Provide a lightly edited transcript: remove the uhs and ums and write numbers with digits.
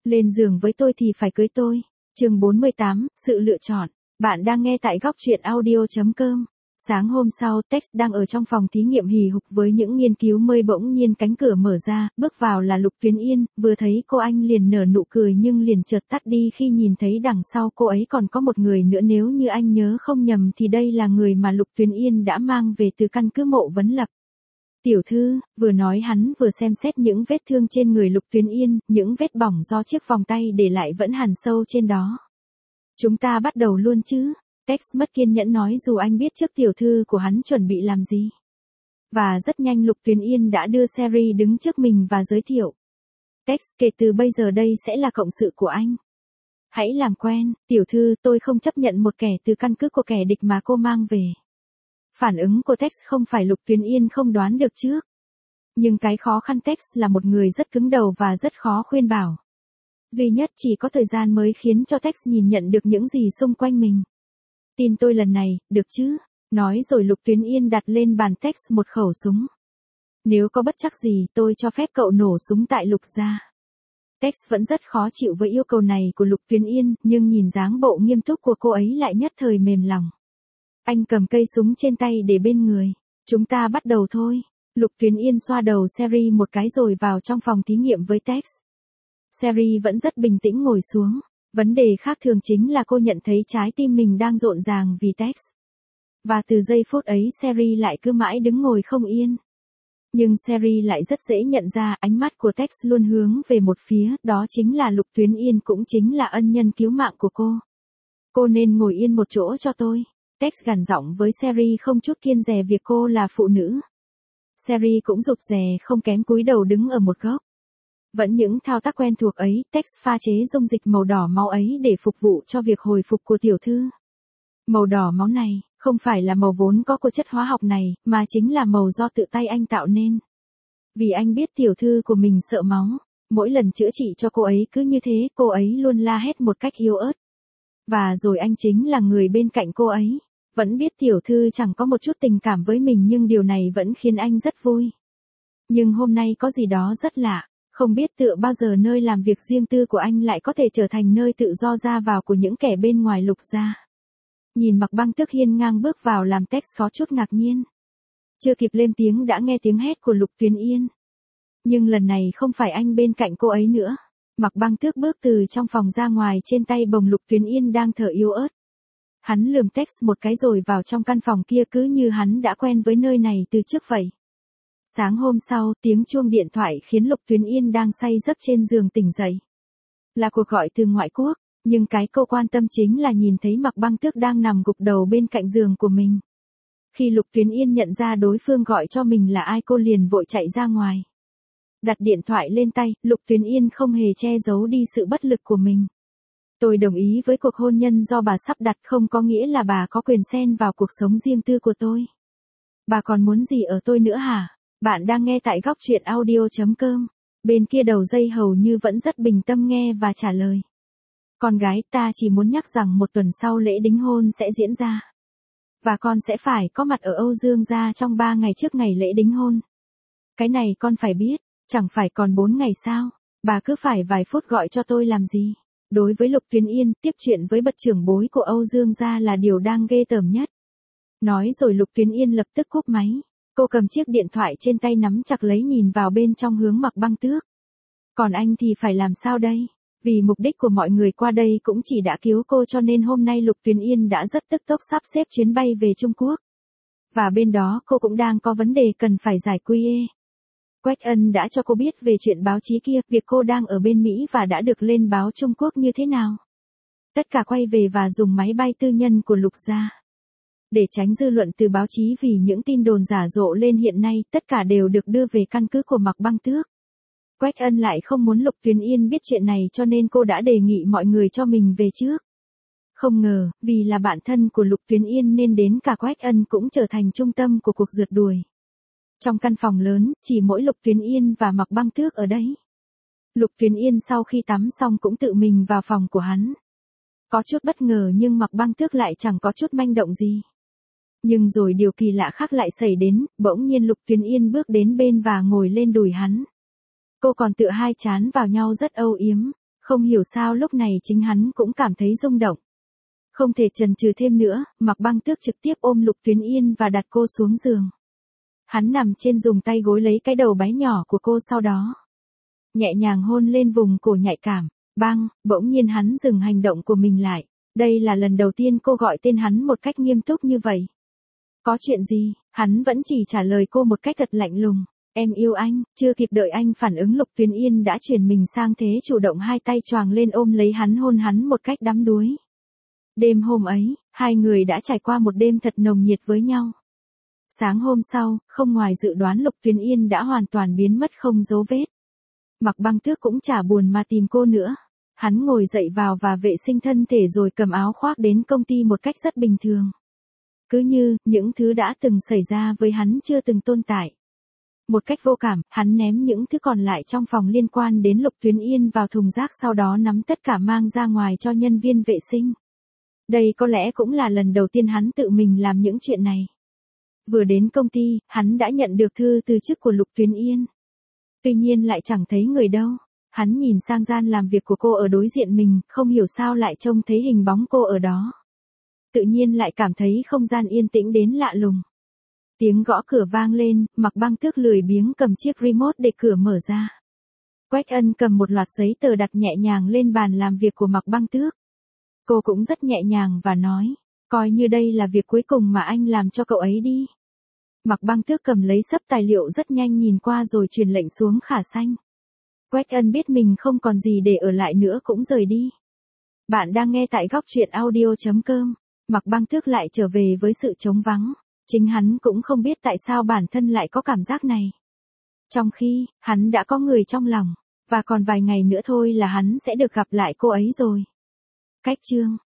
Lên giường với tôi thì phải cưới tôi. Chương 48, sự lựa chọn. Bạn đang nghe tại góc truyện audio.com. Sáng hôm sau, Tex đang ở trong phòng thí nghiệm hì hục với những nghiên cứu mới, bỗng nhiên cánh cửa mở ra, bước vào là Lục Tuyến Yên, vừa thấy cô anh liền nở nụ cười nhưng liền chợt tắt đi khi nhìn thấy đằng sau cô ấy còn có một người nữa, nếu như anh nhớ không nhầm thì đây là người mà Lục Tuyến Yên đã mang về từ căn cứ Mộ Vấn Lập. Tiểu thư, vừa nói hắn vừa xem xét những vết thương trên người Lục Tuyến Yên, những vết bỏng do chiếc vòng tay để lại vẫn hằn sâu trên đó. Chúng ta bắt đầu luôn chứ? Tex mất kiên nhẫn nói, dù anh biết trước tiểu thư của hắn chuẩn bị làm gì. Và rất nhanh Lục Tuyến Yên đã đưa Sherry đứng trước mình và giới thiệu. Tex, kể từ bây giờ đây sẽ là cộng sự của anh. Hãy làm quen, tiểu thư, tôi không chấp nhận một kẻ từ căn cứ của kẻ địch mà cô mang về. Phản ứng của Tex không phải Lục Tuyến Yên không đoán được trước. Nhưng cái khó khăn, Tex là một người rất cứng đầu và rất khó khuyên bảo. Duy nhất chỉ có thời gian mới khiến cho Tex nhìn nhận được những gì xung quanh mình. Tin tôi lần này, được chứ? Nói rồi Lục Tuyến Yên đặt lên bàn Tex một khẩu súng. Nếu có bất trắc gì tôi cho phép cậu nổ súng tại Lục gia. Tex vẫn rất khó chịu với yêu cầu này của Lục Tuyến Yên, nhưng nhìn dáng bộ nghiêm túc của cô ấy lại nhất thời mềm lòng. Anh cầm cây súng trên tay để bên người. Chúng ta bắt đầu thôi. Lục Tuyến Yên xoa đầu Sherry một cái rồi vào trong phòng thí nghiệm với Tex. Sherry vẫn rất bình tĩnh ngồi xuống. Vấn đề khác thường chính là cô nhận thấy trái tim mình đang rộn ràng vì Tex. Và từ giây phút ấy Sherry lại cứ mãi đứng ngồi không yên. Nhưng Sherry lại rất dễ nhận ra ánh mắt của Tex luôn hướng về một phía, đó chính là Lục Tuyến Yên, cũng chính là ân nhân cứu mạng của cô. Cô nên ngồi yên một chỗ cho tôi. Tex gằn giọng với Sherry, không chút kiêng dè việc cô là phụ nữ. Sherry cũng rụt rè không kém, cúi đầu đứng ở một góc. Vẫn những thao tác quen thuộc ấy, Tex pha chế dung dịch màu đỏ máu ấy để phục vụ cho việc hồi phục của tiểu thư. Màu đỏ máu này, không phải là màu vốn có của chất hóa học này, mà chính là màu do tự tay anh tạo nên. Vì anh biết tiểu thư của mình sợ máu, mỗi lần chữa trị cho cô ấy cứ như thế, cô ấy luôn la hét một cách yếu ớt. Và rồi anh chính là người bên cạnh cô ấy. Vẫn biết tiểu thư chẳng có một chút tình cảm với mình, nhưng điều này vẫn khiến anh rất vui. Nhưng hôm nay có gì đó rất lạ. Không biết tựa bao giờ nơi làm việc riêng tư của anh lại có thể trở thành nơi tự do ra vào của những kẻ bên ngoài Lục gia. Nhìn Mạc Băng Tước hiên ngang bước vào làm Tex có chút ngạc nhiên. Chưa kịp lên tiếng đã nghe tiếng hét của Lục Tuyến Yên. Nhưng lần này không phải anh bên cạnh cô ấy nữa. Mạc Băng Tước bước từ trong phòng ra ngoài, trên tay bồng Lục Tuyến Yên đang thở yếu ớt. Hắn lườm Tex một cái rồi vào trong căn phòng kia, cứ như hắn đã quen với nơi này từ trước vậy. Sáng hôm sau, tiếng chuông điện thoại khiến Lục Tuyến Yên đang say giấc trên giường tỉnh dậy. Là cuộc gọi từ ngoại quốc, nhưng cái cô quan tâm chính là nhìn thấy Mạc Băng Tước đang nằm gục đầu bên cạnh giường của mình. Khi Lục Tuyến Yên nhận ra đối phương gọi cho mình là ai, cô liền vội chạy ra ngoài. Đặt điện thoại lên tay, Lục Tuyến Yên không hề che giấu đi sự bất lực của mình. Tôi đồng ý với cuộc hôn nhân do bà sắp đặt, không có nghĩa là bà có quyền xen vào cuộc sống riêng tư của tôi. Bà còn muốn gì ở tôi nữa hả? Bạn đang nghe tại góc truyện audio.com. Bên kia đầu dây hầu như vẫn rất bình tâm nghe và trả lời. Con gái, ta chỉ muốn nhắc rằng một tuần sau lễ đính hôn sẽ diễn ra. Và con sẽ phải có mặt ở Âu Dương gia trong 3 ngày trước ngày lễ đính hôn. Cái này con phải biết, chẳng phải còn 4 ngày sao? Bà cứ phải vài phút gọi cho tôi làm gì? Đối với Lục Tuyến Yên, tiếp chuyện với bậc trưởng bối của Âu Dương gia là điều đang ghê tởm nhất. Nói rồi Lục Tuyến Yên lập tức cúp máy. Cô cầm chiếc điện thoại trên tay nắm chặt lấy, nhìn vào bên trong hướng Mạc Băng Tước. Còn anh thì phải làm sao đây? Vì mục đích của mọi người qua đây cũng chỉ đã cứu cô, cho nên hôm nay Lục Tuyến Yên đã rất tức tốc sắp xếp chuyến bay về Trung Quốc. Và bên đó cô cũng đang có vấn đề cần phải giải quyết. Quách Ân đã cho cô biết về chuyện báo chí kia, việc cô đang ở bên Mỹ và đã được lên báo Trung Quốc như thế nào. Tất cả quay về và dùng máy bay tư nhân của Lục gia. Để tránh dư luận từ báo chí vì những tin đồn giả rộ lên hiện nay, tất cả đều được đưa về căn cứ của Mạc Băng Tước. Quách Ân lại không muốn Lục Tuyến Yên biết chuyện này, cho nên cô đã đề nghị mọi người cho mình về trước. Không ngờ, vì là bạn thân của Lục Tuyến Yên nên đến cả Quách Ân cũng trở thành trung tâm của cuộc rượt đuổi. Trong căn phòng lớn, chỉ mỗi Lục Tuyến Yên và Mạc Băng Tước ở đấy. Lục Tuyến Yên sau khi tắm xong cũng tự mình vào phòng của hắn. Có chút bất ngờ nhưng Mạc Băng Tước lại chẳng có chút manh động gì. Nhưng rồi điều kỳ lạ khác lại xảy đến, bỗng nhiên Lục Tuyến Yên bước đến bên và ngồi lên đùi hắn. Cô còn tựa hai trán vào nhau rất âu yếm. Không hiểu sao lúc này chính hắn cũng cảm thấy rung động. Không thể chần chừ thêm nữa, Mạc Băng Tước trực tiếp ôm Lục Tuyến Yên và đặt cô xuống giường. Hắn nằm trên dùng tay gối lấy cái đầu bé nhỏ của cô, sau đó nhẹ nhàng hôn lên vùng cổ nhạy cảm. Bỗng nhiên hắn dừng hành động của mình lại. Đây là lần đầu tiên cô gọi tên hắn một cách nghiêm túc như vậy. Có chuyện gì? Hắn vẫn chỉ trả lời cô một cách thật lạnh lùng. Em yêu anh. Chưa kịp đợi anh phản ứng, Lục Tuyến Yên đã chuyển mình sang thế chủ động, hai tay choàng lên ôm lấy hắn, hôn hắn một cách đắm đuối. Đêm hôm ấy, hai người đã trải qua một đêm thật nồng nhiệt với nhau. Sáng hôm sau, không ngoài dự đoán, Lục Tuyến Yên đã hoàn toàn biến mất không dấu vết. Mạc Băng Tước cũng chả buồn mà tìm cô nữa. Hắn ngồi dậy vào và vệ sinh thân thể rồi cầm áo khoác đến công ty một cách rất bình thường. Cứ như, những thứ đã từng xảy ra với hắn chưa từng tồn tại. Một cách vô cảm, hắn ném những thứ còn lại trong phòng liên quan đến Lục Tuyến Yên vào thùng rác, sau đó nắm tất cả mang ra ngoài cho nhân viên vệ sinh. Đây có lẽ cũng là lần đầu tiên hắn tự mình làm những chuyện này. Vừa đến công ty, hắn đã nhận được thư từ chức của Lục Tuyến Yên. Tuy nhiên lại chẳng thấy người đâu. Hắn nhìn sang gian làm việc của cô ở đối diện mình, không hiểu sao lại trông thấy hình bóng cô ở đó. Tự nhiên lại cảm thấy không gian yên tĩnh đến lạ lùng. Tiếng gõ cửa vang lên, Mạc Băng Tước lười biếng cầm chiếc remote để cửa mở ra. Quách Ân cầm một loạt giấy tờ đặt nhẹ nhàng lên bàn làm việc của Mạc Băng Tước. Cô cũng rất nhẹ nhàng và nói, coi như đây là việc cuối cùng mà anh làm cho cậu ấy đi. Mạc Băng Tước cầm lấy xấp tài liệu rất nhanh nhìn qua rồi truyền lệnh xuống Khả Xanh. Quách Ân biết mình không còn gì để ở lại nữa cũng rời đi. Bạn đang nghe tại góc truyện audio.com. Mạc Băng Tước lại trở về với sự trống vắng. Chính hắn cũng không biết tại sao bản thân lại có cảm giác này. Trong khi, hắn đã có người trong lòng, và còn vài ngày nữa thôi là hắn sẽ được gặp lại cô ấy rồi. Cách chương